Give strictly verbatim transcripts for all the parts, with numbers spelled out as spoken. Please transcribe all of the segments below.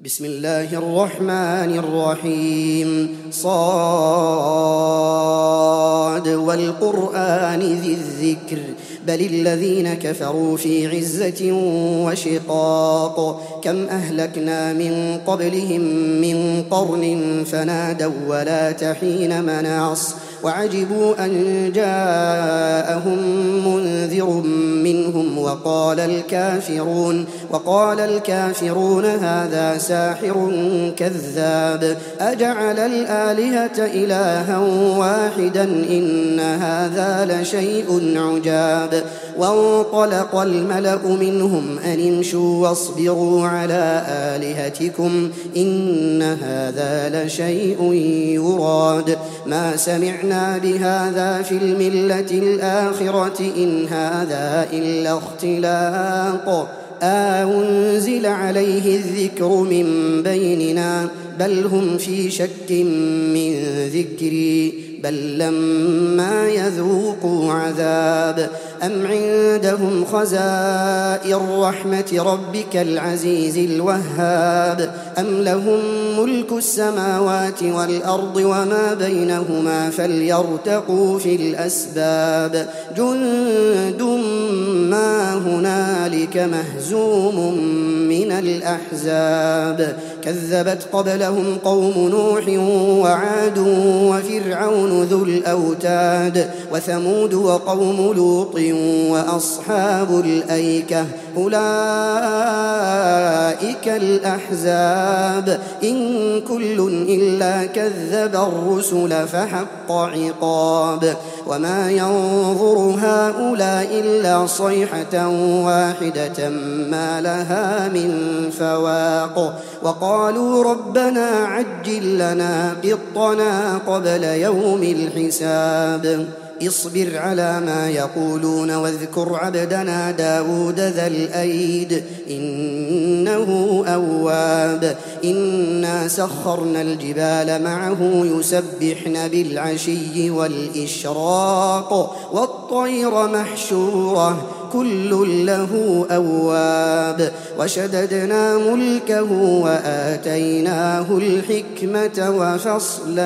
بسم الله الرحمن الرحيم صاد والقرآن ذي الذكر بل الذين كفروا في عزة وشقاق كم أهلكنا من قبلهم من قرن فنادوا ولا تحين مناص وعجبوا أن جاءهم منذر منهم وقال الكافرون وقال الكافرون هذا ساحر كذاب أجعل الآلهة إلها واحدا إن هذا لشيء عجاب وانطلق الملأ منهم أن امشوا واصبروا على آلهتكم إن هذا لشيء يراد ما سمعنا بهذا في الملة الآخرة إن هذا إلا اختلاق أنزل عليه الذكر من بيننا بل هم في شك من ذكري بل لما يذوقوا عذاب أم عندهم خزائن رحمة ربك العزيز الوهاب أم لهم ملك السماوات والأرض وما بينهما فليرتقوا في الأسباب جند ما هنالك مهزوم من الأحزاب كذبت قبلهم قوم نوح وعاد وفرعون ذو الأوتاد وثمود وقوم لوط وأصحاب الأيكة أولئك الأحزاب إن كل إلا كذب الرسل فحق عقاب وما ينظر هؤلاء إلا صيحة واحدة ما لها من فواق وقالوا ربنا عجل لنا قطنا قبل يوم الحساب اصبر على ما يقولون واذكر عبدنا داود ذا الأيد إنه أواب إنا سخرنا الجبال معه يسبحن بالعشي والإشراق والطير محشورة كل له أواب وشددنا ملكه وآتيناه الحكمة وفصل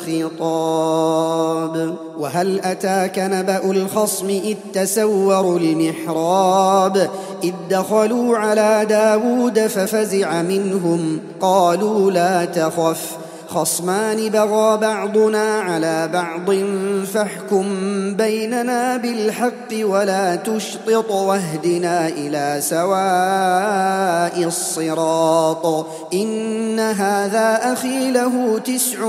الخطاب وهل أتاك نبأ الخصم إذ تسوروا المحراب إذ دخلوا على داود ففزع منهم قالوا لا تخف خصمان بغى بعضنا على بعض فاحكم بيننا بالحق ولا تشطط واهدنا إلى سواء الصراط إن هذا أخي له تسع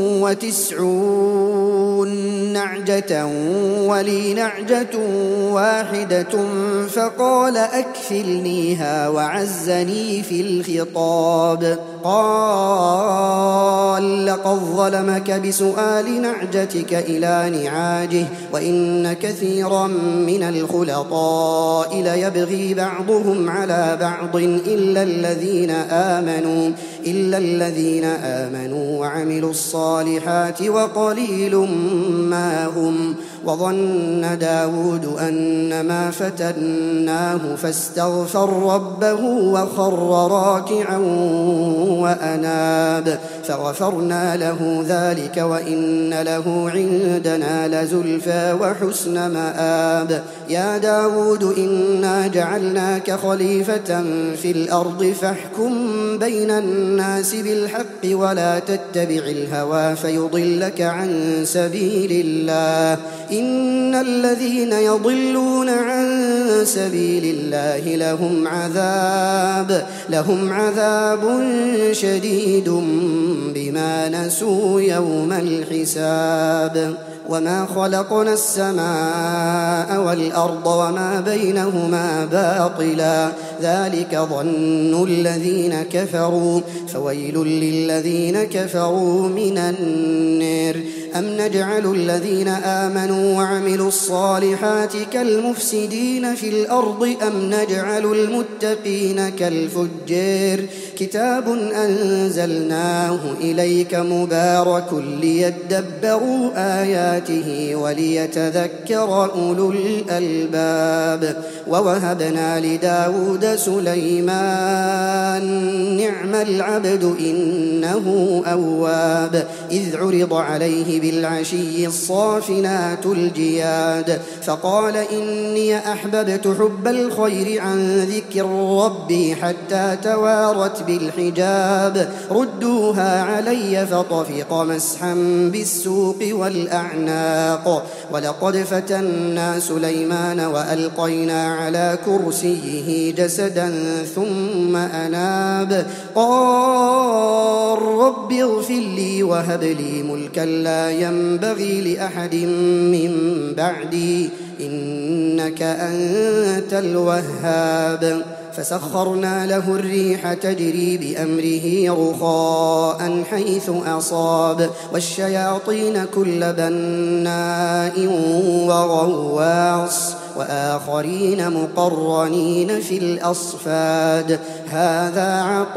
وتسعون نعجة ولي نعجة واحدة فقال أكفلنيها وعزني في الخطاب قال لقد ظلمك بسؤال نعجتك إلى نعاجه وإن كثيرا من الخلطاء ليبغي بعضهم على بعض إلا الذين آمنوا إلا الذين آمنوا وعملوا الصالحات وقليل ما هم وظن داود أنما فتناه فاستغفر ربه وخر راكعا وأناب فغفرنا له ذلك وإن له عندنا لزلفى وحسن مآب يا داود إنا جعلناك خليفة في الأرض فاحكم بين الناس بالحق ولا تتبع الهوى فيضلك عن سبيل الله إن الذين يضلون عن سبيل الله لهم عذاب لهم عذاب شديد بما نسوا يوم الحساب وما خلقنا السماء والأرض وما بينهما باطلا ذلك ظن الذين كفروا فويل للذين كفروا من النار أم نجعل الذين آمنوا وعملوا الصالحات كالمفسدين في الأرض أم نجعل المتقين كالفجار كتاب أنزلناه إليك مبارك ليدبروا آياته وليتذكر أولو الألباب ووهبنا لداود سليمان نعم العبد إنه أواب إذ عرض عليه بالعشي الصافنات الجياد فقال إني أحببت حب الخير عن ذكر ربي حتى توارت بالحجاب ردوها علي فطفق مسحا بالسوق والأعناق ولقد فتنا سليمان وألقينا على كرسيه جسدا ثم أناب قال رب اغفر لي وهب لي ملكا لا ينبغي لأحد من بعدي إنك أنت الوهاب فسخرنا له الريح تجري بأمره رخاء حيث أصاب والشياطين كل بناء وغواص وآخرين مقرنين في الأصفاد هذا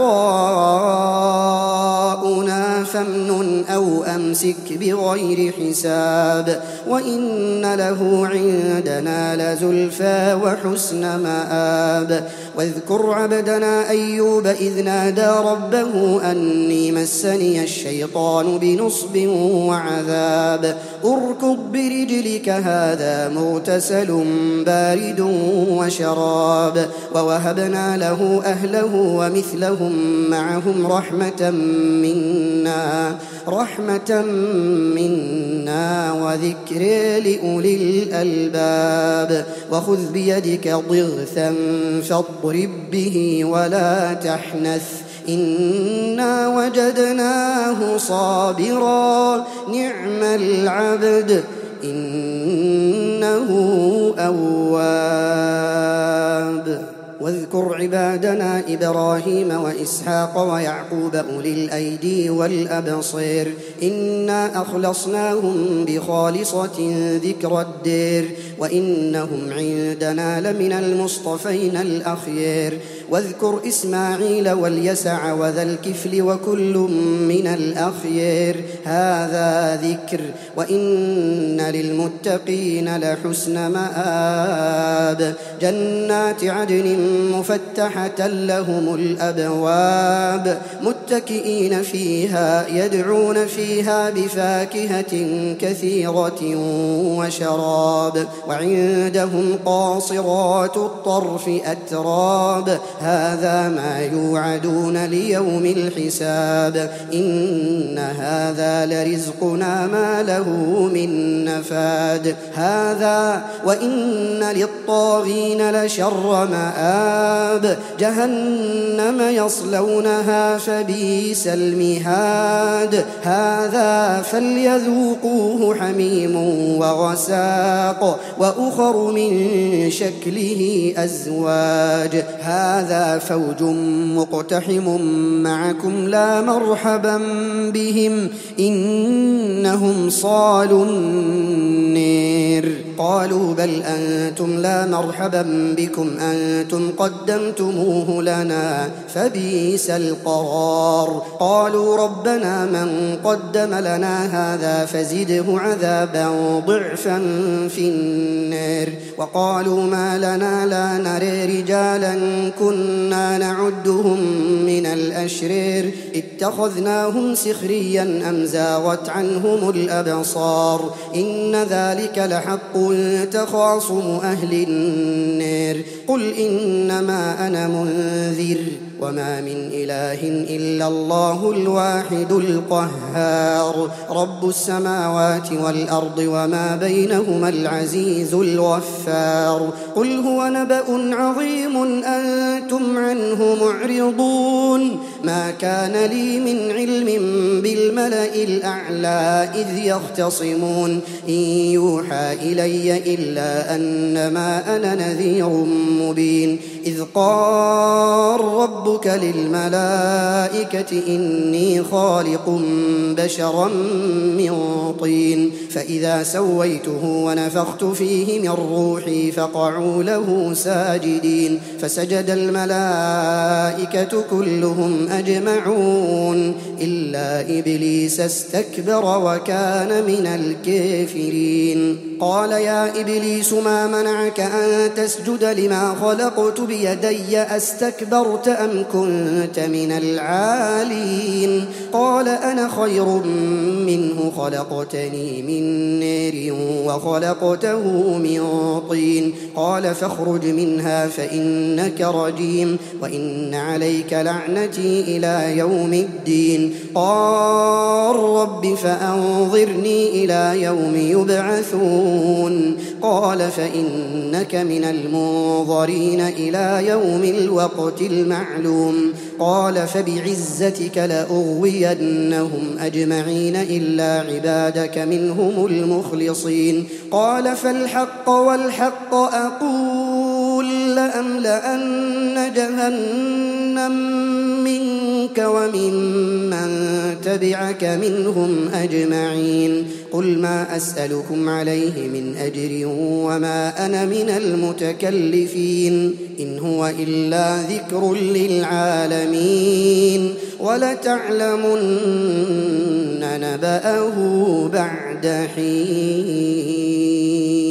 عطاؤنا فامنن أو أمسك بغير حساب وإن له عندنا لزلفى وحسن مآب واذكر عبدنا أيوب إذ نادى ربه أني مسني الشيطان بنصب وعذاب اركض برجلك هذا مغتسل بارد وشراب ووهبنا له أهله ومثلهم معهم رحمة منا رحمة منا وذكر لأولي الألباب وخذ بيدك ضغثا فاضرب به ولا تحنث إنا وجدناه صابرا نعم العبد إنه أواب واذكر عبادنا إبراهيم وإسحاق ويعقوب أولي الأيدي والأبصير إنا أخلصناهم بخالصة ذكر الدير وإنهم عندنا لمن المصطفين الأخيار واذكر إسماعيل واليسع وذا الكفل وكل من الأخيار هذا ذكر وإن للمتقين لحسن مآب جنات عدن مفتحة لهم الأبواب متكئين فيها يدعون فيها بفاكهة كثيرة وشراب وعندهم قاصرات الطرف أتراب هذا ما يوعدون ليوم الحساب إن هذا لرزقنا ما له من نفاد هذا وإن للطاغين لشر مآب جهنم يصلونها فبئس المهاد هذا فليذوقوه حميم وغساق وأخر من شكله أزواج هذا فوج مقتحم معكم لا مرحبا بهم إنهم صالوا النير قالوا بل أنتم لا مرحبا بكم أنتم قدمتموه لنا فبئس القرار قالوا ربنا من قدم لنا هذا فزده عذابا ضعفا في النار وقالوا ما لنا لا نرى رجالا كنا نعدهم من الأشرار اتخذناهم سخريا أم زاغت عنهم الأبصار إن ذلك لحق تخاصم أهل النار قل إنما أنا منذر وما من إله إلا الله الواحد القهار رب السماوات والأرض وما بينهما العزيز الغفار قل هو نبأ عظيم أنتم عنه معرضون ما كان لي من علم بالملأ الأعلى إذ يختصمون إن يوحى إلي إلا أنما أنا نذير مبين إذ قال ربك للملائكة إني خالق بشرا من طين فإذا سويته ونفخت فيه من روحي فقعوا له ساجدين فسجد الملائكة كلهم أجمعون إلا إبليس استكبر وكان من الكافرين قال يا إبليس ما منعك أن تسجد لما خلقت بيدي أستكبرت أم كنت من العالين قال أنا خير منه خلقتني من نار وخلقته من طين قال فاخرج منها فإنك رجيم وإن عليك لعنتي إلى يوم الدين قال رب فأنظرني إلى يوم يبعثون قال فإنك من المنظرين إلى يوم الوقت المعلوم قال فبعزتك لأغوينهم أجمعين إلا عبادك منهم المخلصين قال فالحق والحق أقول لأملأن جهنم منك وممن تبعك منهم أجمعين قل ما أسألكم عليه من أجر وما أنا من المتكلفين إن هو إلا ذكر للعالمين ولتعلمن نبأه بعد حين.